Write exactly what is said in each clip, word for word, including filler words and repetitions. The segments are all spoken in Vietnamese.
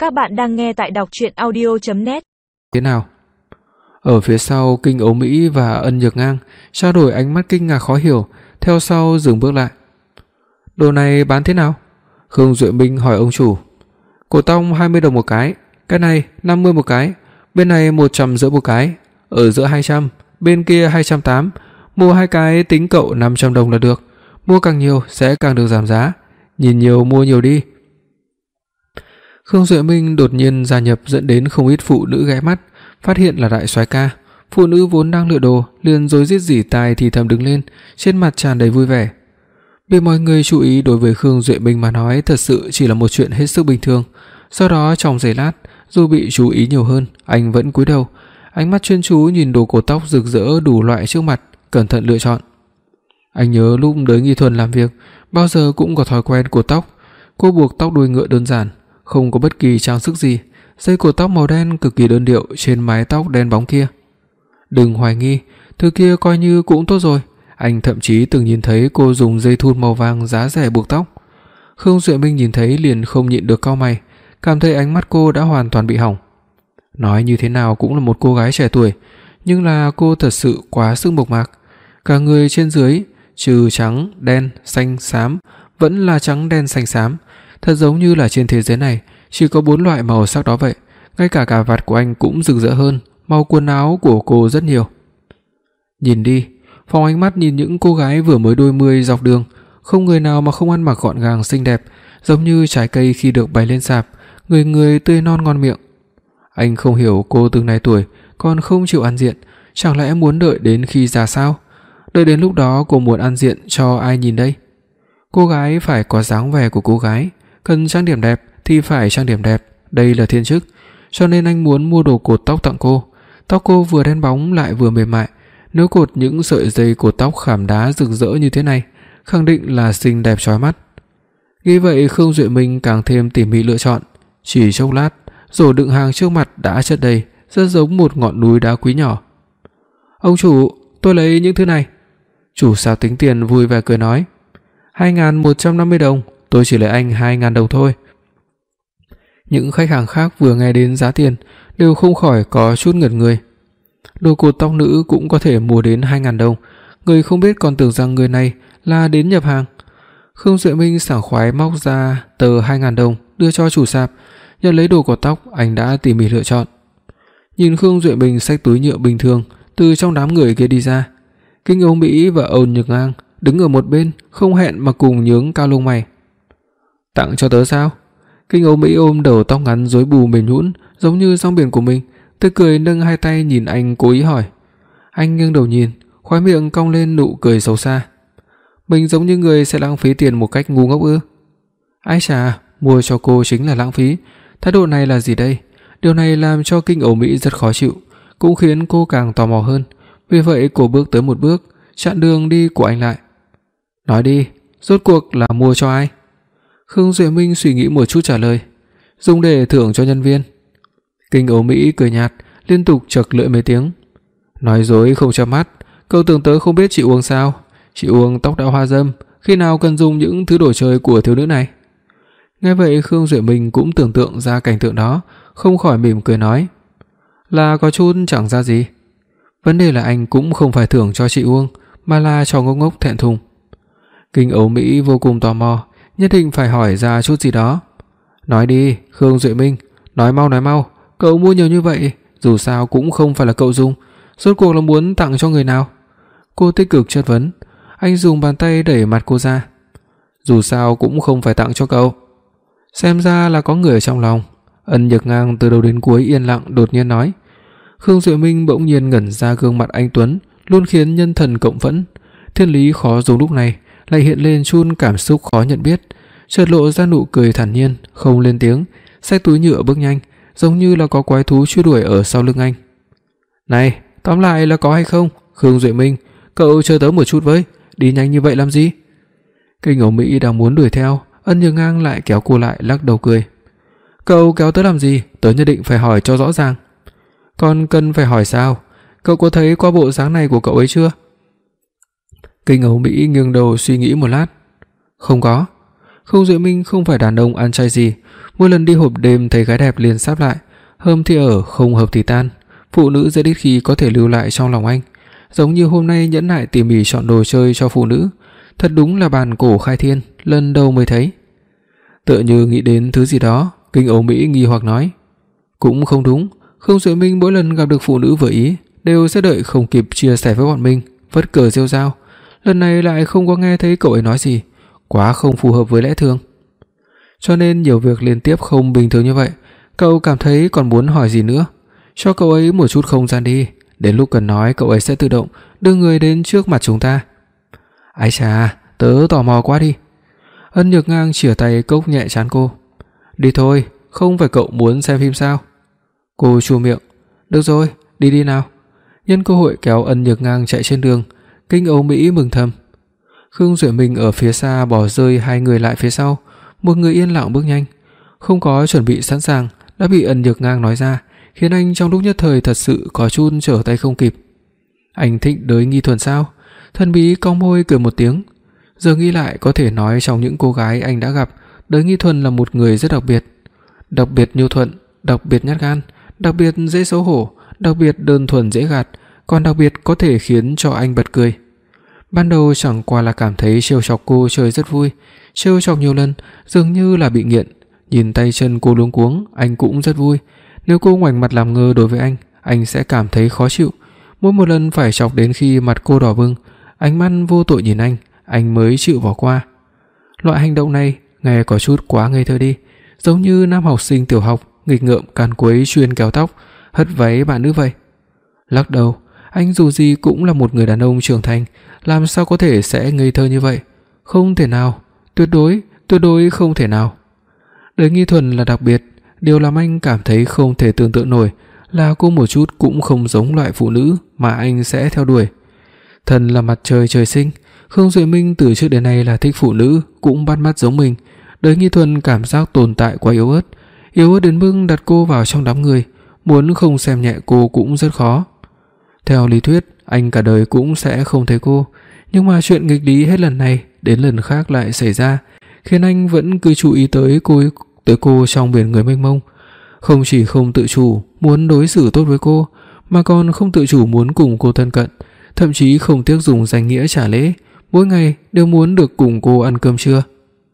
Các bạn đang nghe tại đọc truyện audio chấm net. Thế nào? Ở phía sau, Kinh Ấu Mỹ và Ân Nhược Ngang trao đổi ánh mắt kinh ngạc khó hiểu, theo sau dừng bước lại. Đồ này bán thế nào? Khương Duệ Minh hỏi ông chủ. Cổ tông hai mươi đồng một cái, cái này năm mươi một cái, bên này một trăm rưỡi một cái, ở giữa hai trăm, bên kia hai trăm tám mươi, mua hai cái tính cậu năm trăm đồng là được, mua càng nhiều sẽ càng được giảm giá, nhìn nhiều mua nhiều đi. Khương Duệ Minh đột nhiên gia nhập dẫn đến không ít phụ nữ ghé mắt, phát hiện là đại soái ca. Phụ nữ vốn đang lựa đồ liền rối rít rỉ tai thì thầm đứng lên, trên mặt tràn đầy vui vẻ. Bị mọi người chú ý đối với Khương Duệ Minh mà nói thật sự chỉ là một chuyện hết sức bình thường. Sau đó trong giây lát, dù bị chú ý nhiều hơn, anh vẫn cúi đầu, ánh mắt chuyên chú nhìn đồ cột tóc rực rỡ đủ loại trước mặt, cẩn thận lựa chọn. Anh nhớ lúc tới Nghi Thuần làm việc, bao giờ cũng có thói quen cột tóc. Cô buộc tóc đuôi ngựa đơn giản, không có bất kỳ trang sức gì, dây cột tóc màu đen cực kỳ đơn điệu trên mái tóc đen bóng kia. Đừng hoài nghi, thứ kia coi như cũng tốt rồi. Anh thậm chí từng nhìn thấy cô dùng dây thun màu vàng giá rẻ buộc tóc. Khương Duệ Minh nhìn thấy liền không nhịn được cau mày, cảm thấy ánh mắt cô đã hoàn toàn bị hỏng. Nói như thế nào cũng là một cô gái trẻ tuổi, nhưng là cô thật sự quá sức mộc mạc. Cả người trên dưới, trừ trắng, đen, xanh, xám, vẫn là trắng đen xanh xám. Thật giống như là trên thế giới này chỉ có bốn loại màu sắc đó vậy. Ngay cả cà vạt của anh cũng rực rỡ hơn màu quần áo của cô rất nhiều. Nhìn đi, phóng ánh mắt nhìn những cô gái vừa mới đôi mươi dọc đường, không người nào mà không ăn mặc gọn gàng xinh đẹp, giống như trái cây khi được bày lên sạp, người người tươi non ngon miệng. Anh không hiểu cô từng này tuổi còn không chịu ăn diện, chẳng lẽ muốn đợi đến khi già sao? Đợi đến lúc đó cô muốn ăn diện cho ai nhìn đây? Cô gái phải có dáng vẻ của cô gái, cần trang điểm đẹp thì phải trang điểm đẹp, đây là thiên chức. Cho nên anh muốn mua đồ cột tóc tặng cô. Tóc cô vừa đen bóng lại vừa mềm mại, nếu cột những sợi dây cột tóc khảm đá rực rỡ như thế này, khẳng định là xinh đẹp chói mắt. Nghĩ vậy, Khương Duệ Minh càng thêm tỉ mỉ lựa chọn. Chỉ chốc lát, rổ đựng hàng trước mặt đã chất đầy, rất giống một ngọn núi đá quý nhỏ. Ông chủ, tôi lấy những thứ này. Chủ sao tính tiền vui vẻ cười nói. hai nghìn một trăm năm mươi đồng, tôi chỉ lấy anh hai nghìn đồng thôi. Những khách hàng khác vừa nghe đến giá tiền đều không khỏi có chút ngẩn người. Đồ cột tóc nữ cũng có thể mua đến hai nghìn đồng, người không biết còn tưởng rằng người này là đến nhập hàng. Khương Duệ Minh sảng khoái móc ra tờ hai nghìn đồng đưa cho chủ sạp, nhận lấy đồ cột tóc anh đã tỉ mỉ lựa chọn. Nhìn Khương Duệ Minh xách túi nhựa bình thường từ trong đám người kia đi ra, Kinh Âu Mỹ và Ôn Nhược Ngang đứng ở một bên không hẹn mà cùng nhướng cao lông mày. Tặng cho tớ sao? Kinh Âu Mỹ ôm đầu tóc ngắn rối bù mềm nhũn giống như sóng biển của mình, tươi cười nâng hai tay nhìn anh cố ý hỏi. Anh nghiêng đầu nhìn, khóe miệng cong lên nụ cười xấu xa. Mình giống như người sẽ lãng phí tiền một cách ngu ngốc ư? Ai chà, mua cho cô chính là lãng phí. Thái độ này là gì đây? Điều này làm cho Kinh Âu Mỹ rất khó chịu, cũng khiến cô càng tò mò hơn. Vì vậy cô bước tới một bước, chặn đường đi của anh lại. Nói đi, rốt cuộc là mua cho ai? Khương Duệ Minh suy nghĩ một chút trả lời. Dùng để thưởng cho nhân viên. Kinh Âu Mỹ cười nhạt, liên tục chậc lưỡi mấy tiếng. Nói dối không chớp mắt, cậu tưởng tớ không biết chị Uông sao? Chị Uông tóc đã hoa râm, khi nào cần dùng những thứ đồ chơi của thiếu nữ này? Nghe vậy Khương Duệ Minh cũng tưởng tượng ra cảnh tượng đó, không khỏi mỉm cười nói. Là có chút chẳng ra gì. Vấn đề là anh cũng không phải thưởng cho chị Uông, mà là cho ngốc ngốc thẹn thùng. Kinh Âu Mỹ vô cùng tò mò, nhất định phải hỏi ra chút gì đó. Nói đi, Khương Duệ Minh, nói mau nói mau, cậu mua nhiều như vậy, dù sao cũng không phải là cậu dùng, rốt cuộc là muốn tặng cho người nào? Cô tích cực chất vấn. Anh dùng bàn tay đẩy mặt cô ra. Dù sao cũng không phải tặng cho cậu. Xem ra là có người ở trong lòng. Ân Nhược Ngang từ đầu đến cuối yên lặng đột nhiên nói. Khương Duệ Minh bỗng nhiên ngẩn ra gương mặt anh tuấn, luôn khiến nhân thần cộng phẫn. Thiên lý khó dùng lúc này lại hiện lên chun cảm xúc khó nhận biết, chợt lộ ra nụ cười thản nhiên, không lên tiếng, xách túi nhựa bước nhanh, giống như là có quái thú truy đuổi ở sau lưng anh. Này, tóm lại là có hay không? Khương Duệ Minh, cậu chờ tớ một chút với, đi nhanh như vậy làm gì? Kinh Âu Mỹ đang muốn đuổi theo, Ân Nhược Ngang lại kéo cô lại, lắc đầu cười. Cậu kéo tớ làm gì? Tớ nhất định phải hỏi cho rõ ràng. Còn cần phải hỏi sao? Cậu có thấy qua bộ dáng này của cậu ấy chưa? Kinh Âu Mỹ nghiêng đầu suy nghĩ một lát. Không có. Khâu Duệ Minh không phải đàn ông ăn chay gì, mỗi lần đi hộp đêm thấy gái đẹp liền sáp lại, hợp thì ở, không hợp thì tan. Phụ nữ rất ít khi có thể lưu lại trong lòng anh, giống như hôm nay nhẫn nại tỉ mỉ chọn đồ chơi cho phụ nữ, thật đúng là bàn cổ khai thiên, lần đầu mới thấy. Tựa như nghĩ đến thứ gì đó, Kinh Âu Mỹ nghi hoặc nói: "Cũng không đúng, Khâu Duệ Minh mỗi lần gặp được phụ nữ vừa ý đều sẽ đợi không kịp chia sẻ với bọn mình, vất cờ rêu rao, lần này lại không có nghe thấy cậu ấy nói gì, quá không phù hợp với lẽ thường." Cho nên nhiều việc liên tiếp không bình thường như vậy, cậu cảm thấy còn muốn hỏi gì nữa. Cho cậu ấy một chút không gian đi, đến lúc cần nói cậu ấy sẽ tự động đưa người đến trước mặt chúng ta. Ái chà, tớ tò mò quá đi. Ân Nhược Ngang chìa tay cốc nhẹ trán cô. Đi thôi, không phải cậu muốn xem phim sao? Cô chua miệng. Được rồi, đi đi nào. Nhân cơ hội kéo Ân Nhược Ngang chạy trên đường. Kinh Âu Mỹ mừng thầm. Khương Duệ Minh ở phía xa bỏ rơi hai người lại phía sau, một người yên lặng bước nhanh, không có chuẩn bị sẵn sàng đã bị Ân Nhược Ngang nói ra, khiến anh trong lúc nhất thời thật sự có chút trở tay không kịp. Anh thích Đới Nghi Thuần sao? Thần bí cong môi cười một tiếng. Giờ nghĩ lại có thể nói trong những cô gái anh đã gặp, Đới Nghi Thuần là một người rất đặc biệt, đặc biệt nhu thuận, đặc biệt nhát gan, đặc biệt dễ xấu hổ, đặc biệt đơn thuần dễ gạt, còn đặc biệt có thể khiến cho anh bật cười. Ban đầu chẳng qua là cảm thấy trêu chọc cô chơi rất vui, trêu chọc nhiều lần dường như là bị nghiện, nhìn tay chân cô luống cuống, anh cũng rất vui. Nếu cô ngoảnh mặt làm ngơ đối với anh, anh sẽ cảm thấy khó chịu. Mỗi một lần phải chọc đến khi mặt cô đỏ bừng, ánh mắt vô tội nhìn anh, anh mới chịu bỏ qua. Loại hành động này nghe có chút quá ngây thơ đi, giống như nam học sinh tiểu học nghịch ngợm càn quấy chuyên kéo tóc, hất váy bạn nữ vậy. Lắc đầu, anh dù gì cũng là một người đàn ông trưởng thành, làm sao có thể sẽ ngây thơ như vậy? Không thể nào, tuyệt đối, tuyệt đối không thể nào. Đới Nghi Thuần là đặc biệt, điều làm anh cảm thấy không thể tưởng tượng nổi là cô một chút cũng không giống loại phụ nữ mà anh sẽ theo đuổi. Thần là mặt trời trời sinh, Khương Duệ Minh từ trước đến nay là thích phụ nữ cũng bắt mắt giống mình. Đới Nghi Thuần cảm giác tồn tại quá yếu ớt, yếu ớt đến mức đặt cô vào trong đám người, muốn không xem nhẹ cô cũng rất khó. Theo lý thuyết, anh cả đời cũng sẽ không thấy cô, nhưng mà chuyện nghịch lý hết lần này đến lần khác lại xảy ra, khiến anh vẫn cứ chú ý tới cô tới cô trong biển người mênh mông. Không chỉ không tự chủ muốn đối xử tốt với cô, mà còn không tự chủ muốn cùng cô thân cận, thậm chí không tiếc dùng danh nghĩa trả lễ, mỗi ngày đều muốn được cùng cô ăn cơm trưa.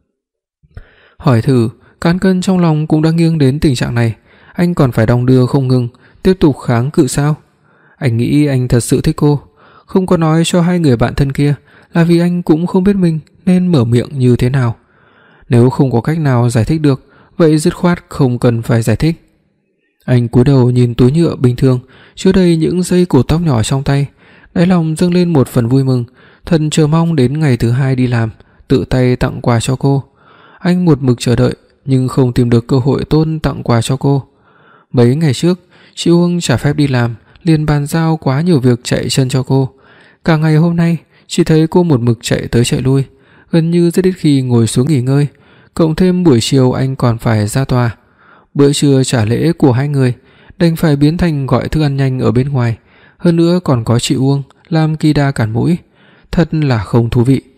Hỏi thử, cán cân trong lòng cũng đã nghiêng đến tình trạng này, anh còn phải đong đưa không ngừng, tiếp tục kháng cự sao? Anh nghĩ anh thật sự thích cô, không có nói cho hai người bạn thân kia là vì anh cũng không biết mình nên mở miệng như thế nào. Nếu không có cách nào giải thích được, vậy dứt khoát không cần phải giải thích. Anh cúi đầu nhìn túi nhựa bình thường chứa đầy những dây cột tóc nhỏ trong tay, đáy lòng dâng lên một phần vui mừng, thật chờ mong đến ngày thứ hai đi làm, tự tay tặng quà cho cô. Anh một mực chờ đợi nhưng không tìm được cơ hội tốt tặng quà cho cô. Mấy ngày trước, chị Uông trả phép đi làm, liền bàn giao quá nhiều việc chạy chân cho cô. Cả ngày hôm nay, chỉ thấy cô một mực chạy tới chạy lui, gần như rất ít khi ngồi xuống nghỉ ngơi, cộng thêm buổi chiều anh còn phải ra tòa. Bữa trưa trả lễ của hai người đành phải biến thành gọi thức ăn nhanh ở bên ngoài, hơn nữa còn có chị Uông làm kỳ đa cản mũi, thật là không thú vị.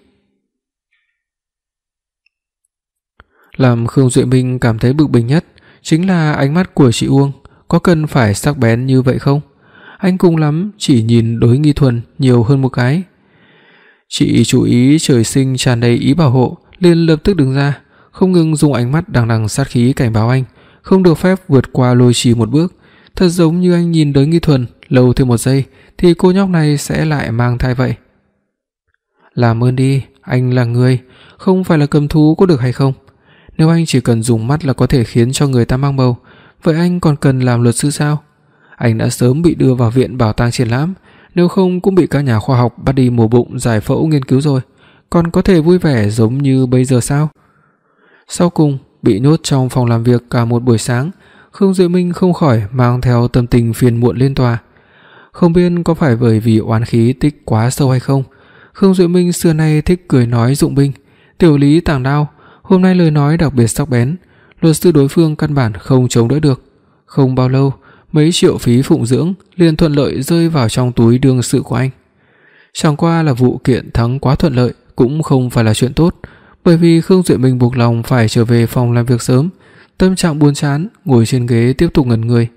Làm Khương Duệ Minh cảm thấy bực bội nhất chính là ánh mắt của chị Uông, có cần phải sắc bén như vậy không? Anh cùng lắm chỉ nhìn Đới Nghi Thuần nhiều hơn một cái. Chị chú ý trời sinh tràn đầy ý bảo hộ, liền lập tức đứng ra, không ngừng dùng ánh mắt đằng đằng sát khí cảnh báo anh không được phép vượt qua Lôi Trì một bước. Thật giống như anh nhìn Đới Nghi Thuần lâu thêm một giây thì cô nhóc này sẽ lại mang thai vậy. Làm ơn đi, anh là người, không phải là cầm thú có được hay không? Nếu anh chỉ cần dùng mắt là có thể khiến cho người ta mang bầu, vậy anh còn cần làm luật sư sao? Anh đã sớm bị đưa vào viện bảo tàng triển lãm, nếu không cũng bị các nhà khoa học bắt đi mổ bụng giải phẫu nghiên cứu rồi, còn có thể vui vẻ giống như bây giờ sao? Sau cùng, bị nhốt trong phòng làm việc cả một buổi sáng, Khương Duệ Minh không khỏi mang theo tâm tình phiền muộn lên tòa. Không biết có phải bởi vì oán khí tích quá sâu hay không, Khương Duệ Minh xưa nay thích cười nói dụng binh, tiểu lý tàng đao, hôm nay lời nói đặc biệt sắc bén, luật sư đối phương căn bản không chống đỡ được. Không bao lâu, mấy triệu phí phụng dưỡng liền thuận lợi rơi vào trong túi đương sự của anh. Chẳng qua là vụ kiện thắng quá thuận lợi cũng không phải là chuyện tốt, Bởi vì Khương Duệ Minh buộc lòng phải trở về phòng làm việc sớm, tâm trạng buồn chán, ngồi trên ghế tiếp tục ngẩn người.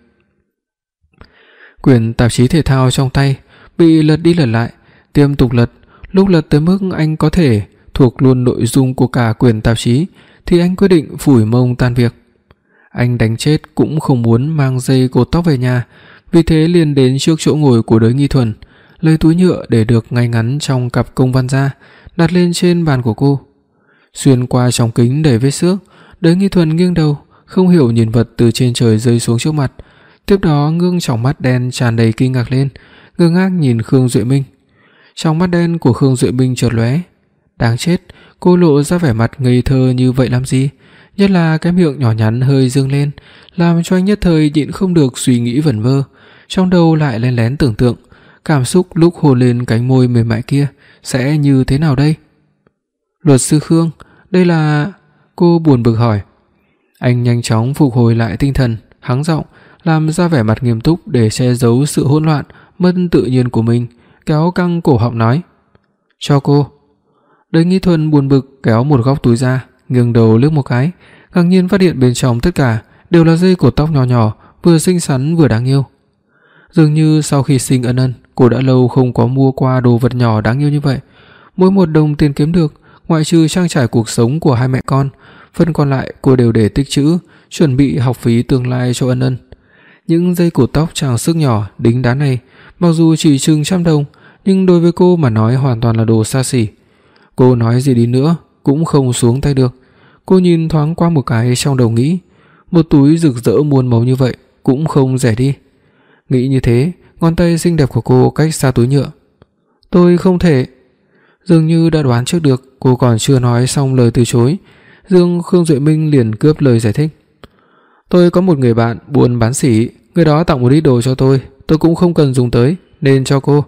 Quyển tạp chí thể thao trong tay bị lật đi lật lại, tiếp tục lật, lúc lật tới mức anh có thể thuộc luôn nội dung của cả quyển tạp chí thì anh quyết định phủi mông tan việc. Anh đánh chết cũng không muốn mang dây cột tóc về nhà, vì thế liền đến trước chỗ ngồi của Đới Nghi Thuần, lấy túi nhựa để được ngay ngắn trong cặp công văn ra, đặt lên trên bàn của cô. Xuyên qua trong kính đầy vết xước, Đới Nghi Thuần nghiêng đầu, không hiểu nhìn vật từ trên trời rơi xuống trước mặt, tiếp đó ngước tròng mắt đen tràn đầy kinh ngạc lên, ngơ ngác nhìn Khương Duệ Minh. Trong mắt đen của Khương Duệ Minh chợt lóe, đáng chết, cô lộ ra vẻ mặt ngây thơ như vậy làm gì? Nhất là cái miệng nhỏ nhắn hơi dương lên, làm cho anh nhất thời nhịn không được suy nghĩ vẩn vơ, trong đầu lại lén lén tưởng tượng cảm xúc lúc hôn lên cánh môi mềm mại kia sẽ như thế nào đây. Luật sư Khương, đây là... Cô buồn bực hỏi. Anh nhanh chóng phục hồi lại tinh thần, hắng giọng, làm ra vẻ mặt nghiêm túc để che giấu sự hỗn loạn, mất tự nhiên của mình, kéo căng cổ họng nói: "Cho cô." Đới Nghi Thuần buồn bực kéo một góc túi ra, nghiêng đầu liếc một cái, ngạc nhiên phát hiện bên trong tất cả đều là dây cột tóc nhỏ nhỏ, vừa xinh xắn vừa đáng yêu. Dường như sau khi sinh Ân Ân, cô đã lâu không có mua qua đồ vật nhỏ đáng yêu như vậy. Mỗi một đồng tiền kiếm được, ngoại trừ trang trải cuộc sống của hai mẹ con, phần còn lại cô đều để tích trữ, chuẩn bị học phí tương lai cho Ân Ân. Những dây cột tóc trang sức nhỏ đính đá này, mặc dù chỉ chừng trăm đồng, nhưng đối với cô mà nói hoàn toàn là đồ xa xỉ. Cô nói gì đi nữa cũng không xuống tay được. Cô nhìn thoáng qua một cái trong đầu nghĩ, một túi rực rỡ muôn màu như vậy cũng không rẻ đi. Nghĩ như thế, ngón tay xinh đẹp của cô cách xa túi nhựa. "Tôi không thể." Dường như đã đoán trước được, cô còn chưa nói xong lời từ chối, Dương Khương Duệ Minh liền cướp lời giải thích. "Tôi có một người bạn buôn bán sỉ, người đó tặng một ít đồ cho tôi, tôi cũng không cần dùng tới nên cho cô."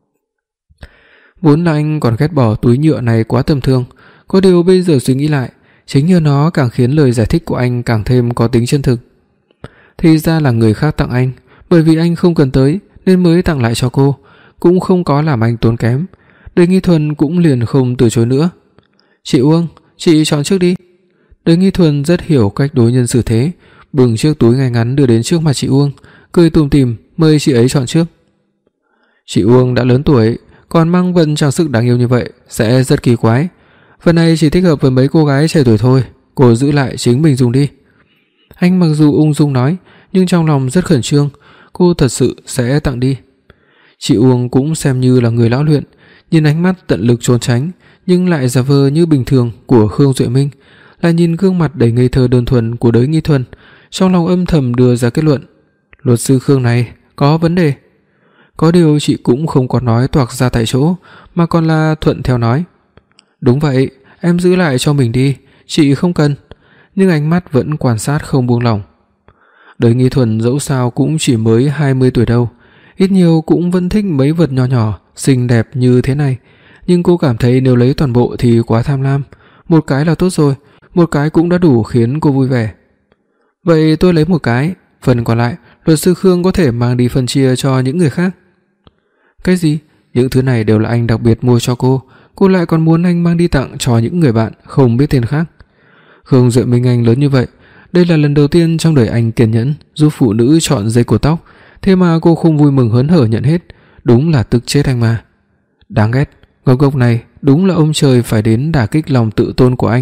Vốn là anh còn ghét bỏ túi nhựa này quá tầm thường, có điều bây giờ suy nghĩ lại, chính nhờ nó càng khiến lời giải thích của anh càng thêm có tính chân thực. Thì ra là người khác tặng anh, bởi vì anh không cần tới nên mới tặng lại cho cô, cũng không có làm anh tốn kém. Đới Nghi Thuần cũng liền không từ chối nữa. "Chị Uông, chị chọn trước đi." Đới Nghi Thuần rất hiểu cách đối nhân xử thế, bưng chiếc túi ngay ngắn đưa đến trước mặt chị Uông, cười tủm tỉm mời chị ấy chọn trước. Chị Uông đã lớn tuổi, còn mang vật trang sức đáng yêu như vậy sẽ rất kỳ quái. Phần này chỉ thích hợp với mấy cô gái trẻ tuổi thôi, cô giữ lại chính mình dùng đi. Anh mặc dù ung dung nói, nhưng trong lòng rất khẩn trương, cô thật sự sẽ tặng đi. Chị Uông cũng xem như là người lão luyện, nhìn ánh mắt tận lực trốn tránh nhưng lại giả vờ như bình thường của Khương Duệ Minh, lại nhìn gương mặt đầy ngây thơ đơn thuần của Đới Nghi Thuần, trong lòng âm thầm đưa ra kết luận, luật sư Khương này có vấn đề. Có điều chị cũng không có nói toạc ra tại chỗ, mà còn là thuận theo nói: "Đúng vậy, em giữ lại cho mình đi, chị không cần." Nhưng ánh mắt vẫn quan sát không buông lỏng. Đới Nghi Thuần dẫu sao cũng chỉ mới hai mươi tuổi đâu, ít nhiều cũng vẫn thích mấy vật nhỏ nhỏ xinh đẹp như thế này, nhưng cô cảm thấy nếu lấy toàn bộ thì quá tham lam, một cái là tốt rồi, một cái cũng đã đủ khiến cô vui vẻ. "Vậy tôi lấy một cái, phần còn lại luật sư Khương có thể mang đi phân chia cho những người khác." "Cái gì? Những thứ này đều là anh đặc biệt mua cho cô, cô lại còn muốn anh mang đi tặng cho những người bạn không biết tên khác?" Khương Duệ Minh anh lớn như vậy, đây là lần đầu tiên trong đời anh kiên nhẫn giúp phụ nữ chọn dây cột tóc, thế mà cô không vui mừng hớn hở nhận hết, đúng là tức chết anh mà. Đáng ghét, ngốc ngốc này đúng là ông trời phải đến đả kích lòng tự tôn của anh.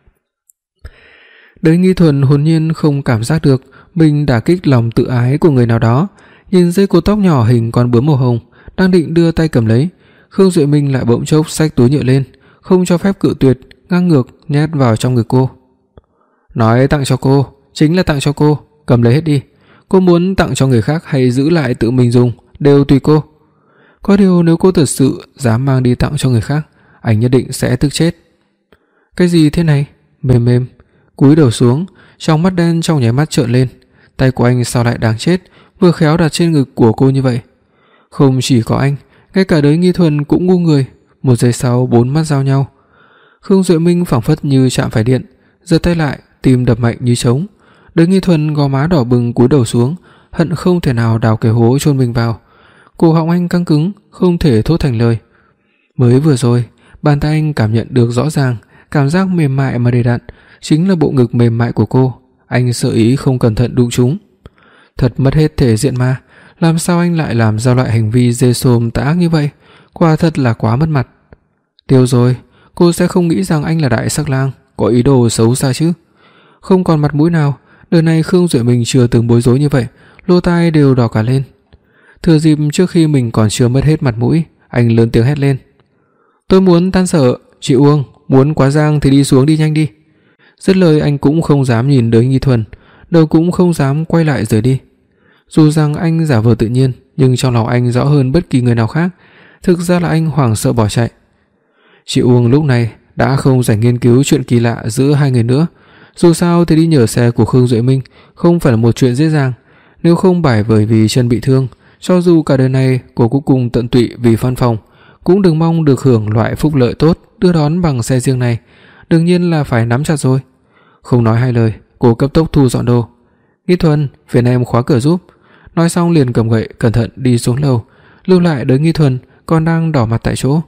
Đới Nghi Thuần hồn nhiên không cảm giác được mình đả kích lòng tự ái của người nào đó, nhìn dây cột tóc nhỏ hình con bướm màu hồng, đang định đưa tay cầm lấy, Khương Duệ Minh lại bỗng chốc xách túi nhựa lên, không cho phép cự tuyệt, ngang ngược nhét vào trong ngực cô. "Nói tặng cho cô, chính là tặng cho cô, cầm lấy hết đi. Cô muốn tặng cho người khác hay giữ lại tự mình dùng, đều tùy cô. Có điều nếu cô thật sự dám mang đi tặng cho người khác, anh nhất định sẽ tức chết." "Cái gì thế này?" Mềm mềm, cúi đầu xuống, trong mắt đen trong nháy mắt trợn lên, tay của anh sao lại đáng chết, vừa khéo đặt trên ngực của cô như vậy. Không chỉ có anh, ngay cả Đới Nghi Thuần cũng ngu người, một giây sau bốn mắt giao nhau. Khương Duệ Minh phảng phất như chạm phải điện, giơ tay lại, tim đập mạnh như trống. Đới Nghi Thuần gò má đỏ bừng cúi đầu xuống, hận không thể nào đào cái hố chôn mình vào. Cổ họng anh căng cứng, không thể thốt thành lời. Mới vừa rồi, bàn tay anh cảm nhận được rõ ràng cảm giác mềm mại mà đầy đặn, chính là bộ ngực mềm mại của cô. Anh sợ ý không cẩn thận đụng chúng. Thật mất hết thể diện mà, làm sao anh lại làm ra loại hành vi dê xồm tà ác như vậy, quả thật là quá mất mặt. Tiêu rồi, cô sẽ không nghĩ rằng anh là đại sắc lang, có ý đồ xấu xa chứ. Không còn mặt mũi nào, đời này Khương Duệ Minh chưa từng bối rối như vậy, lỗ tai đều đỏ cả lên. Thừa dịp trước khi mình còn chưa mất hết mặt mũi, anh lớn tiếng hét lên: "Tôi muốn tan sở, chị Uông, muốn quá giang thì đi xuống đi nhanh đi." Dứt lời anh cũng không dám nhìn Đới Nghi Thuần, đầu cũng không dám quay lại rời đi. Dù rằng anh giả vờ tự nhiên, nhưng trong lòng anh rõ hơn bất kỳ người nào khác, thực ra là anh hoảng sợ bỏ chạy. Chị Uông lúc này đã không rảnh nghiên cứu chuyện kỳ lạ giữa hai người nữa. Dù sao thì đi nhờ xe của Khương Duệ Minh không phải là một chuyện dễ dàng, nếu không phải bởi vì chân bị thương, cho dù cả đời này cô cũng cùng tận tụy vì văn phòng, cũng đừng mong được hưởng loại phúc lợi tốt đưa đón bằng xe riêng này, đương nhiên là phải nắm chặt rồi. Không nói hai lời, cô cấp tốc thu dọn đồ. "Nghi Thuần, phiền em khóa cửa giúp." Nói xong liền cầm gậy cẩn thận đi xuống lầu, lưu lại Đới Nghi Thuần còn đang đỏ mặt tại chỗ.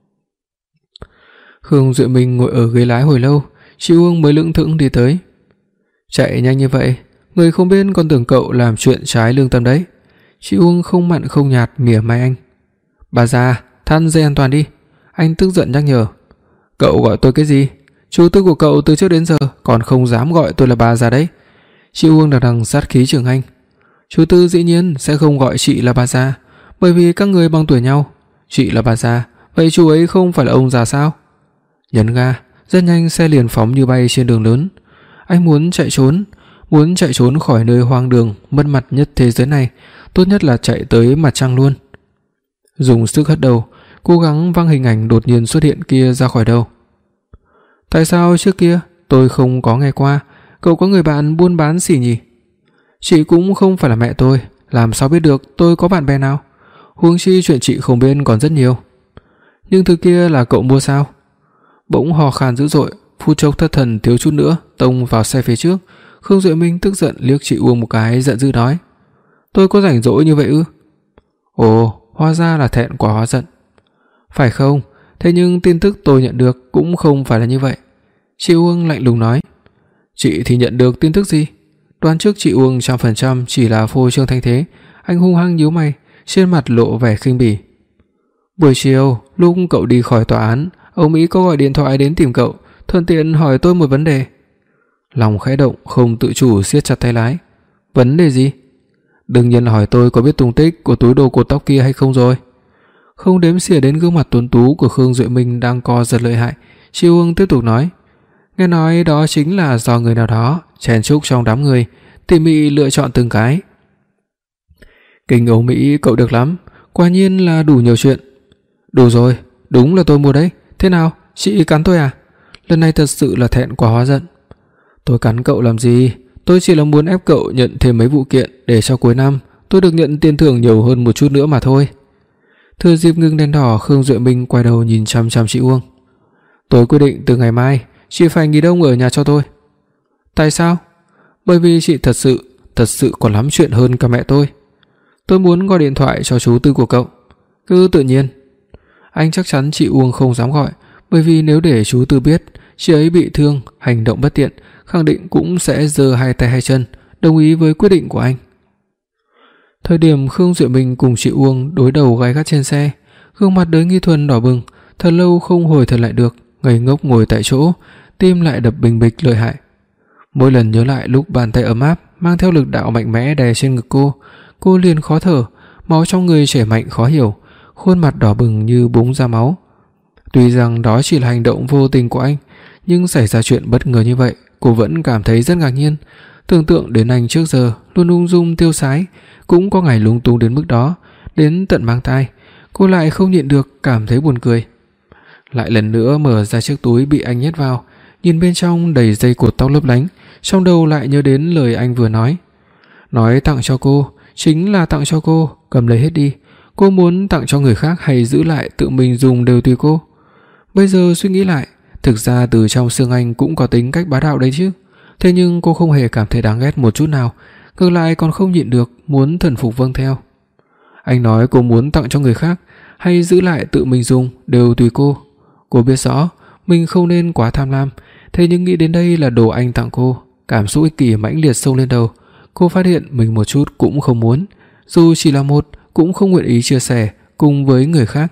Khương Duệ Minh ngồi ở ghế lái hồi lâu, chị Uông mới lững thững đi tới. "Chạy nhanh như vậy, người không biết còn tưởng cậu làm chuyện trái lương tâm đấy." Chị Uông không mặn không nhạt mỉa mai anh. "Bà già, thắt dây an toàn đi." Anh tức giận nhắc nhở. "Cậu gọi tôi cái gì? Chú tư của cậu từ trước đến giờ còn không dám gọi tôi là bà già đấy." Chị Uông đằng đằng sát khí chừng anh. "Chú tư dĩ nhiên sẽ không gọi chị là bà già, bởi vì các người bằng tuổi nhau. Chị là bà già, vậy chú ấy không phải là ông già sao?" Nhấn ga, rất nhanh xe liền phóng như bay trên đường lớn. Anh muốn chạy trốn, muốn chạy trốn khỏi nơi hoang đường mất mặt nhất thế giới này, tốt nhất là chạy tới mặt trăng luôn. Dùng sức hất đầu, cố gắng văng hình ảnh đột nhiên xuất hiện kia ra khỏi đầu. "Tại sao trước kia tôi không có nghe qua cậu có người bạn buôn bán xỉ nhỉ? Chị cũng không phải là mẹ tôi, làm sao biết được tôi có bạn bè nào? Huống chi chuyện chị không biết còn rất nhiều. Nhưng thứ kia là cậu mua sao?" Bỗng hò khan dữ dội, phút chốc thất thần thiếu chút nữa tông vào xe phía trước. Khương Duệ Minh tức giận liếc chị Uông một cái, giận dữ nói: "Tôi có rảnh rỗi như vậy ư?" "Ồ, hóa ra là thẹn quá hóa giận." "Phải không? Thế nhưng tin tức tôi nhận được cũng không phải là như vậy." Chị Uông lạnh lùng nói. "Chị thì nhận được tin tức gì?" Đoán trước chị Uông trăm phần trăm chỉ là phô trương thanh thế, anh hung hăng nhíu mày, trên mặt lộ vẻ khinh bỉ. "Buổi chiều, lúc cậu đi khỏi tòa án, ông Mỹ có gọi điện thoại đến tìm cậu, thuận tiện hỏi tôi một vấn đề." Lòng khẽ động, không tự chủ siết chặt tay lái. "Vấn đề gì?" "Đương nhiên là hỏi tôi có biết tung tích của túi đồ cột tóc kia hay không rồi." Không đếm xỉa đến gương mặt tuấn tú của Khương Duệ Minh đang co giật lợi hại, chị Uông tiếp tục nói: "Nghe nói đó chính là do người nào đó chen chúc trong đám người, tỉ mỉ lựa chọn từng cái." "Kinh Âu Mỹ cậu được lắm, quả nhiên là đủ nhiều chuyện." "Đủ rồi, đúng là tôi mua đấy. Thế nào, chị cắn tôi à?" Lần này thật sự là thẹn quá hóa giận. "Tôi cắn cậu làm gì? Tôi chỉ là muốn ép cậu nhận thêm mấy vụ kiện để cho cuối năm tôi được nhận tiền thưởng nhiều hơn một chút nữa mà thôi." Thừa dịp ngừng đèn đỏ, Khương Duệ Minh quay đầu nhìn chăm chăm chị Uông. "Tôi quyết định từ ngày mai chị phải nghỉ đông ở nhà cho tôi." "Tại sao?" "Bởi vì chị thật sự, thật sự còn lắm chuyện hơn cả mẹ tôi. Tôi muốn gọi điện thoại cho chú tư của cậu." "Cứ tự nhiên." Anh chắc chắn chị Uông không dám gọi, bởi vì nếu để chú tư biết chị ấy bị thương, hành động bất tiện, khẳng định cũng sẽ giơ hai tay hai chân đồng ý với quyết định của anh. Thời điểm Khương Duệ Minh cùng chị Uông đối đầu gay gắt trên xe, gương mặt Đới Nghi Thuần đỏ bừng, thật lâu không hồi thần lại được, ngây ngốc ngồi tại chỗ, tim lại đập bình bịch lợi hại. Mỗi lần nhớ lại lúc bàn tay ấm áp mang theo lực đạo mạnh mẽ đè trên ngực cô, cô liền khó thở, máu trong người chảy mạnh khó hiểu, khuôn mặt đỏ bừng như búng ra máu. Tuy rằng đó chỉ là hành động vô tình của anh, nhưng xảy ra chuyện bất ngờ như vậy, cô vẫn cảm thấy rất ngạc nhiên. Tưởng tượng đến anh trước giờ luôn ung dung tiêu sái, cũng có ngày lung tung đến mức đó, đến tận mang tai, cô lại không nhịn được cảm thấy buồn cười. Lại lần nữa mở ra chiếc túi bị anh nhét vào, nhìn bên trong đầy dây cột tóc lấp lánh, trong đầu lại nhớ đến lời anh vừa nói. Nói tặng cho cô, chính là tặng cho cô, cầm lấy hết đi. Cô muốn tặng cho người khác hay giữ lại tự mình dùng đều tùy cô. Bây giờ suy nghĩ lại, thực ra từ trong xương anh cũng có tính cách bá đạo đấy chứ. Thế nhưng cô không hề cảm thấy đáng ghét một chút nào, ngược lại còn không nhịn được muốn thần phục vâng theo. Anh nói cô muốn tặng cho người khác hay giữ lại tự mình dùng đều tùy cô. Cô biết rõ, mình không nên quá tham lam, thế nhưng nghĩ đến đây là đồ anh tặng cô, cảm xúc ích kỷ mãnh liệt xông lên đầu. Cô phát hiện mình một chút cũng không muốn, dù chỉ là một, cũng không nguyện ý chia sẻ cùng với người khác.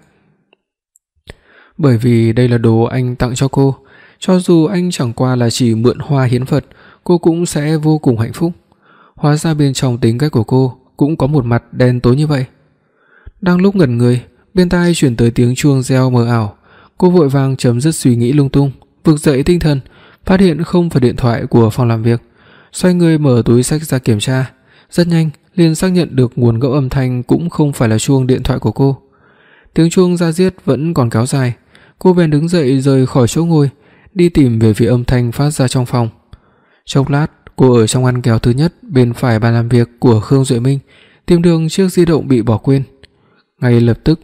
Bởi vì đây là đồ anh tặng cho cô, cho dù anh chẳng qua là chỉ mượn hoa hiến Phật, cô cũng sẽ vô cùng hạnh phúc. Hóa ra bên trong tính cách của cô cũng có một mặt đen tối như vậy. Đang lúc ngẩn người, bên tai truyền tới tiếng chuông reo mờ ảo. Cô vội vàng chấm dứt suy nghĩ lung tung, vực dậy tinh thần, phát hiện không phải điện thoại của phòng làm việc. Xoay người mở túi xách ra kiểm tra, rất nhanh liền xác nhận được nguồn gốc âm thanh cũng không phải là chuông điện thoại của cô. Tiếng chuông da diết vẫn còn kéo dài. Cô bèn đứng dậy rời khỏi chỗ ngồi, đi tìm về phía âm thanh phát ra trong phòng. Chốc lát, cô ở trong ngăn kéo thứ nhất bên phải bàn làm việc của Khương Duệ Minh tìm được chiếc di động bị bỏ quên. Ngay lập tức,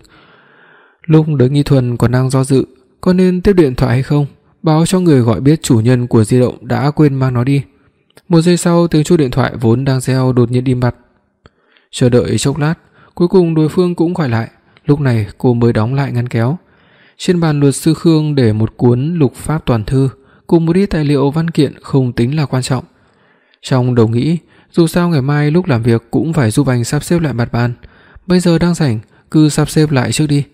lúc Đới Nghi Thuần còn đang do dự có nên tiếp điện thoại hay không, báo cho người gọi biết chủ nhân của di động đã quên mang nó đi. Một giây sau, tiếng chuông điện thoại vốn đang reo đột nhiên im bặt. Chờ đợi chốc lát, cuối cùng đối phương cũng gọi lại. Lúc này cô mới đóng lại ngăn kéo. Trên bàn luật sư Khương để một cuốn lục pháp toàn thư cùng một ít tài liệu văn kiện không tính là quan trọng. Trong đầu nghĩ, dù sao ngày mai lúc làm việc cũng phải giúp anh sắp xếp lại mặt bàn, bây giờ đang rảnh, cứ sắp xếp lại trước đi.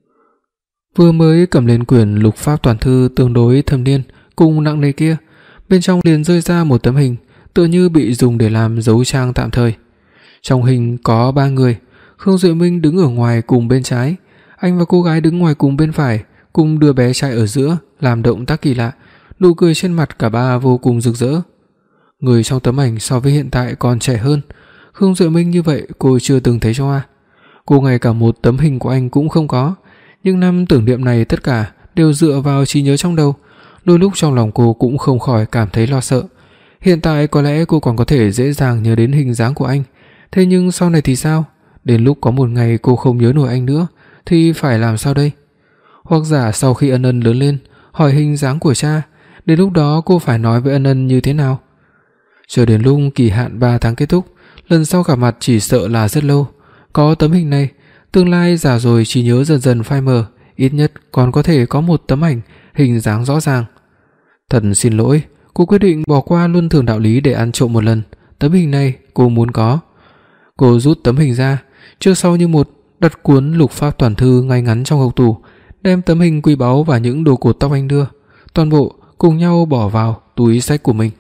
Vừa mới cầm lên quyển lục pháp toàn thư tương đối thâm niên cùng nặng nề kia, bên trong liền rơi ra một tấm hình, tựa như bị dùng để làm dấu trang tạm thời. Trong hình có ba người, Khương Duệ Minh đứng ở ngoài cùng bên trái, anh và cô gái đứng ngoài cùng bên phải, cùng đứa bé trai ở giữa làm động tác kỳ lạ, nụ cười trên mặt cả ba vô cùng rực rỡ. Người trong tấm ảnh so với hiện tại còn trẻ hơn, Khương Duệ Minh như vậy cô chưa từng thấy cho a. Cô ngay cả một tấm hình của anh cũng không có, nhưng năm tưởng niệm này tất cả đều dựa vào trí nhớ trong đầu. Đôi lúc trong lòng cô cũng không khỏi cảm thấy lo sợ. Hiện tại có lẽ cô còn có thể dễ dàng nhớ đến hình dáng của anh, thế nhưng sau này thì sao? Đến lúc có một ngày cô không nhớ nổi anh nữa thì phải làm sao đây? Hoặc giả sau khi Ân Ân lớn lên hỏi hình dáng của cha, đến lúc đó cô phải nói với Ân Ân như thế nào? Chờ đến lúc kỳ hạn ba tháng kết thúc, lần sau gặp mặt chỉ sợ là rất lâu. Có tấm hình này, tương lai già rồi trí nhớ dần dần phai mờ, ít nhất còn có thể có một tấm ảnh hình dáng rõ ràng. Thật xin lỗi, cô quyết định bỏ qua luân thường đạo lý để ăn trộm một lần. Tấm hình này cô muốn có. Cô rút tấm hình ra, trước sau như một, đặt cuốn lục pháp toàn thư ngay ngắn trong hộc tủ, đem tấm hình quý báu và những đồ cột tóc anh đưa, toàn bộ cùng nhau bỏ vào túi xách của mình.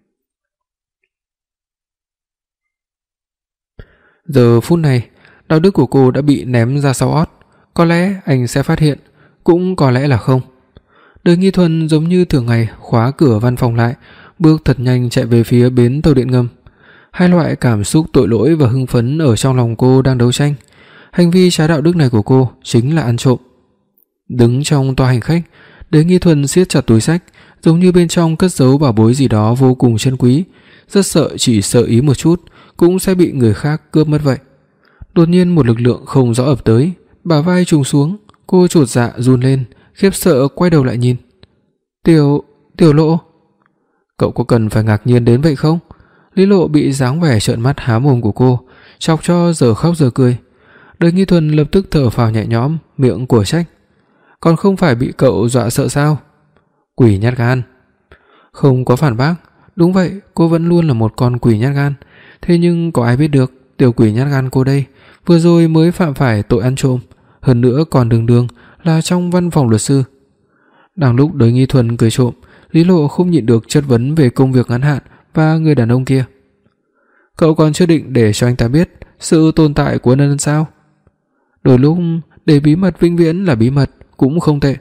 Giờ phút này, đạo đức của cô đã bị ném ra sau ót. Có lẽ anh sẽ phát hiện, cũng có lẽ là không. Đới Nghi Thuần giống như thường ngày khóa cửa văn phòng lại, bước thật nhanh chạy về phía bến tàu điện ngầm. Hai loại cảm xúc tội lỗi và hưng phấn ở trong lòng cô đang đấu tranh. Hành vi trái đạo đức này của cô chính là ăn trộm. Đứng trong toa hành khách, Đới Nghi Thuần siết chặt túi xách, giống như bên trong cất giấu bảo bối gì đó vô cùng chân quý, rất sợ chỉ sợ ý một chút cũng sẽ bị người khác cướp mất vậy. Đột nhiên một lực lượng không rõ ập tới, bả vai trùng xuống, cô chột dạ run lên, khiếp sợ quay đầu lại nhìn. Tiểu, Tiểu Lộ, cậu có cần phải ngạc nhiên đến vậy không? Lý Lộ bị dáng vẻ trợn mắt há mồm của cô chọc cho giờ khóc giờ cười. Đới Nghi Thuần lập tức thở phào nhẹ nhõm, miệng của trách. Còn không phải bị cậu dọa sợ sao? Quỷ nhát gan. Không có phản bác. Đúng vậy, cô vẫn luôn là một con quỷ nhát gan. Thế nhưng có ai biết được tiểu quỷ nhát gan cô đây vừa rồi mới phạm phải tội ăn trộm, hơn nữa còn đường đường là trong văn phòng luật sư. Đang lúc Đới Nghi Thuần cười trộm, Lý Lộ không nhịn được chất vấn về công việc ngắn hạn và người đàn ông kia. Cậu còn chưa định để cho anh ta biết sự tồn tại của Ân Ân sao? Đôi lúc để bí mật vĩnh viễn là bí mật cũng không tệ.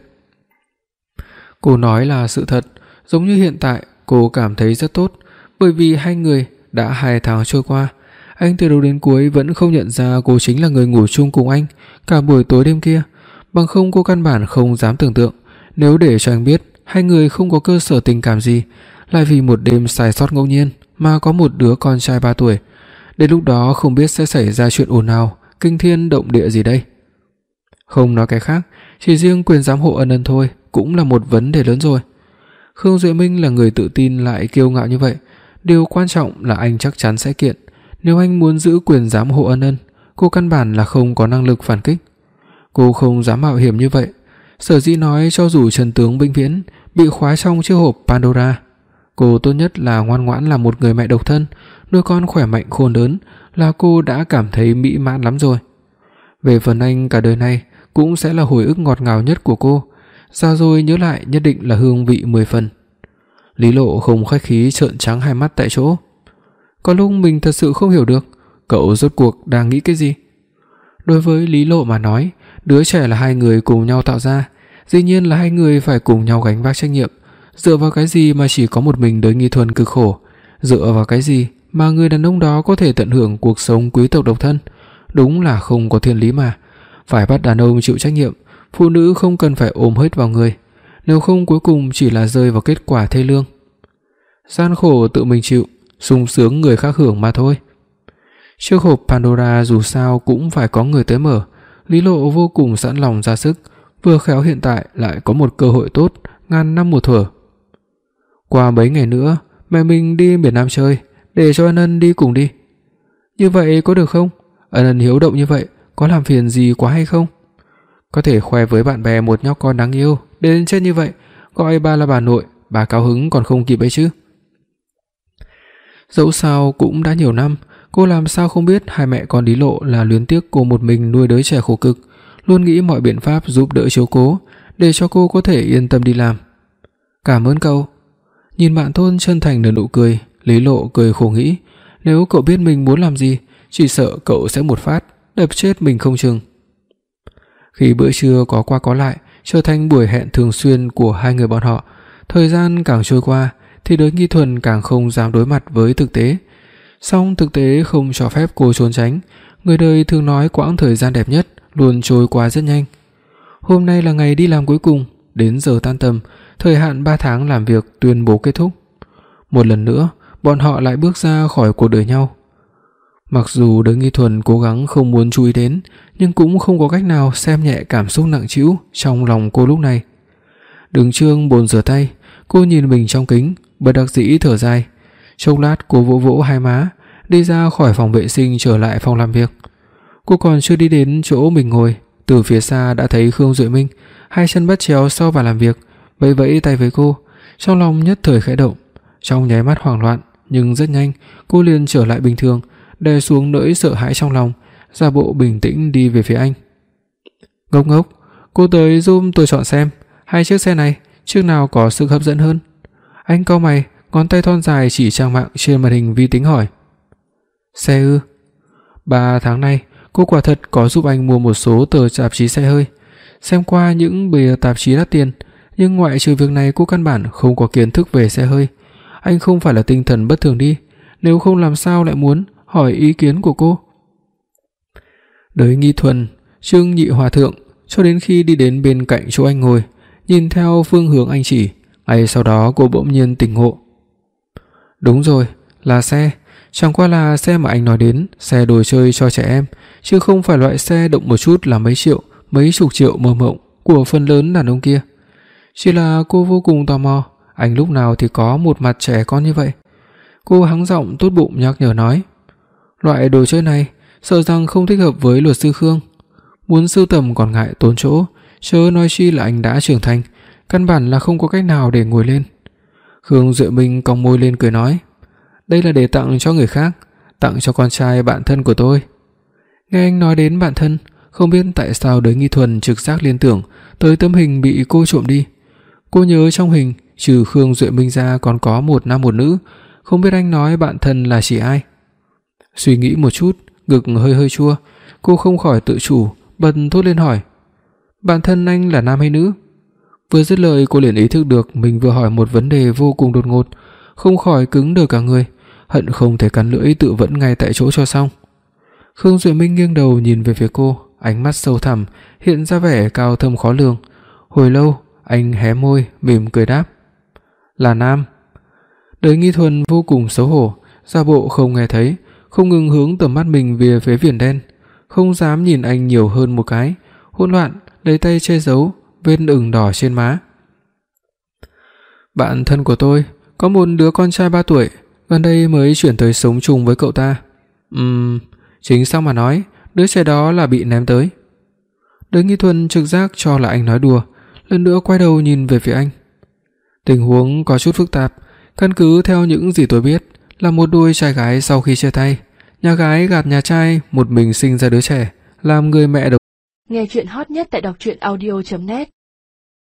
Cô nói là sự thật, giống như hiện tại cô cảm thấy rất tốt, bởi vì hai người đã hai tháng trôi qua, anh từ đầu đến cuối vẫn không nhận ra cô chính là người ngủ chung cùng anh cả buổi tối đêm kia, bằng không cô căn bản không dám tưởng tượng nếu để cho anh biết hai người không có cơ sở tình cảm gì, lại vì một đêm sai sót ngẫu nhiên mà có một đứa con trai ba tuổi. Đến lúc đó không biết sẽ xảy ra chuyện ồn ào, kinh thiên động địa gì đây. Không nói cái khác, chỉ riêng quyền giám hộ Ân Ân thôi cũng là một vấn đề lớn rồi. Khương Duệ Minh là người tự tin lại kiêu ngạo như vậy, điều quan trọng là anh chắc chắn sẽ kiện. Nếu anh muốn giữ quyền giám hộ Ân Ân, cô căn bản là không có năng lực phản kích. Cô không dám mạo hiểm như vậy, Sở dĩ nói cho dù chân tướng vĩnh viễn bị khóa trong chiếc hộp Pandora, cô tốt nhất là ngoan ngoãn làm một người mẹ độc thân, nuôi con khỏe mạnh khôn lớn là cô đã cảm thấy mỹ mãn lắm rồi. Về phần anh, cả đời này cũng sẽ là hồi ức ngọt ngào nhất của cô, ra rồi nhớ lại nhất định là hương vị mười phần. Lý Lộ không khách khí trợn trắng hai mắt tại chỗ. Có lúc mình thật sự không hiểu được cậu rốt cuộc đang nghĩ cái gì. Đối với Lý Lộ mà nói, đứa trẻ là hai người cùng nhau tạo ra, dĩ nhiên là hai người phải cùng nhau gánh vác trách nhiệm. Dựa vào cái gì mà chỉ có một mình Đới Nghi Thuần cực khổ? Dựa vào cái gì mà người đàn ông đó có thể tận hưởng cuộc sống quý tộc độc thân? Đúng là không có thiên lý mà. Phải bắt đàn ông chịu trách nhiệm, phụ nữ không cần phải ôm hết vào người, nếu không cuối cùng chỉ là rơi vào kết quả thê lương. Gian khổ tự mình chịu, sung sướng người khác hưởng mà thôi. Chiếc hộp Pandora dù sao cũng phải có người tới mở. Lý Lộ vô cùng sẵn lòng ra sức, vừa khéo hiện tại lại có một cơ hội tốt, ngàn năm một thuở. Qua mấy ngày nữa, mẹ mình đi miền Nam chơi, để cho Ân Ân đi cùng đi. Như vậy có được không? Ân Ân hiếu động như vậy, có làm phiền gì quá hay không? Có thể khoe với bạn bè một nhóc con đáng yêu đến chết như vậy, gọi ba là bà nội, bà cao hứng còn không kịp ấy chứ. Dẫu sao cũng đã nhiều năm, cô làm sao không biết hai mẹ con Lý Lộ là luyến tiếc cô một mình nuôi đứa trẻ khổ cực, luôn nghĩ mọi biện pháp giúp đỡ chiếu cố để cho cô có thể yên tâm đi làm. Cảm ơn cậu. Nhìn bạn Thôn chân thành nở nụ cười, Lý Lộ cười khổ nghĩ, nếu cậu biết mình muốn làm gì, chỉ sợ cậu sẽ một phát đập chết mình không chừng. Khi bữa trưa có qua có lại, trở thành buổi hẹn thường xuyên của hai người bọn họ, thời gian càng trôi qua thì Đới Nghi Thuần càng không dám đối mặt với thực tế. Song thực tế không cho phép cô trốn tránh, người đời thường nói quãng thời gian đẹp nhất luôn trôi qua rất nhanh. Hôm nay là ngày đi làm cuối cùng, đến giờ tan tầm, thời hạn ba tháng làm việc tuyên bố kết thúc. Một lần nữa, bọn họ lại bước ra khỏi cuộc đời nhau. Mặc dù Đới Nghi Thuần cố gắng không muốn chú ý đến, nhưng cũng không có cách nào xem nhẹ cảm xúc nặng trĩu trong lòng cô lúc này. Đứng trước bồn rửa tay, cô nhìn mình trong kính, bất đắc dĩ thở dài. Chốc lát cô vỗ vỗ hai má, đi ra khỏi phòng vệ sinh trở lại phòng làm việc. Cô còn chưa đi đến chỗ mình ngồi, từ phía xa đã thấy Khương Duệ Minh, hai chân bắt chéo sau bàn làm việc, vẫy vẫy tay với cô. Trong lòng nhất thời khẽ động, trong nháy mắt hoảng loạn, nhưng rất nhanh cô liền trở lại bình thường, đè xuống nỗi sợ hãi trong lòng, giả bộ bình tĩnh đi về phía anh. Ngốc ngốc, cô tới giúp tôi chọn xem hai chiếc xe này, chiếc nào có sức hấp dẫn hơn. Anh cau mày, ngón tay thon dài chỉ trang mạng trên màn hình vi tính hỏi. Xe ư? Ba tháng nay, cô quả thật có giúp anh mua một số tờ tạp chí xe hơi, xem qua những bìa tạp chí đắt tiền, nhưng ngoại trừ việc này cô căn bản không có kiến thức về xe hơi. Anh không phải là tinh thần bất thường đi, nếu không làm sao lại muốn hỏi ý kiến của cô. Đới Nghi Thuần, Trương Nhị Hòa thượng, cho đến khi đi đến bên cạnh chỗ anh ngồi, nhìn theo phương hướng anh chỉ, ngay sau đó cô bỗng nhiên tỉnh ngộ. Đúng rồi, là xe, chẳng qua là xe mà anh nói đến, xe đồ chơi cho trẻ em, chứ không phải loại xe động một chút là mấy triệu, mấy chục triệu mơ mộng của phần lớn đàn ông kia. Chỉ là cô vô cùng tò mò, anh lúc nào thì có một mặt trẻ con như vậy. Cô hắng giọng tốt bụng nhắc nhở nói, loại đồ chơi này sợ rằng không thích hợp với luật sư Khương. Muốn sưu tầm còn ngại tốn chỗ, chớ nói chi là anh đã trưởng thành, căn bản là không có cách nào để ngồi lên. Khương Duệ Minh cong môi lên cười nói, đây là để tặng cho người khác, tặng cho con trai bạn thân của tôi. Nghe anh nói đến bạn thân, không biết tại sao Đới Nghi Thuần trực giác liên tưởng tới tấm hình bị cô trộm đi. Cô nhớ trong hình trừ Khương Duệ Minh ra còn có một nam một nữ, không biết anh nói bạn thân là chỉ ai. Suy nghĩ một chút, ngực hơi hơi chua, cô không khỏi tự chủ bật thốt lên hỏi, bạn thân anh là nam hay nữ? Vừa dứt lời cô liền ý thức được mình vừa hỏi một vấn đề vô cùng đột ngột, không khỏi cứng đờ cả người, hận không thể cắn lưỡi tự vẫn ngay tại chỗ cho xong. Khương Duệ Minh nghiêng đầu nhìn về phía cô, ánh mắt sâu thẳm hiện ra vẻ cao thâm khó lường. Hồi lâu anh hé môi mỉm cười đáp, là nam. Đới Nghi Thuần vô cùng xấu hổ, giả bộ không nghe thấy, không ngừng hướng tầm mắt mình về phía viền đen, không dám nhìn anh nhiều hơn một cái, hỗn loạn lấy tay che giấu vết ửng đỏ trên má. Bạn thân của tôi có một đứa con trai ba tuổi, gần đây mới chuyển tới sống chung với cậu ta. Ừm, chính xác mà nói, đứa trẻ đó là bị ném tới. Đới Nghi Thuần trực giác cho là anh nói đùa, lần nữa quay đầu nhìn về phía anh. Tình huống có chút phức tạp, căn cứ theo những gì tôi biết, là một đôi trai gái sau khi chia tay, nhà gái gạt nhà trai, một mình sinh ra đứa trẻ, làm người mẹ độc. Nghe truyện hot nhất tại đọc truyện audio chấm net.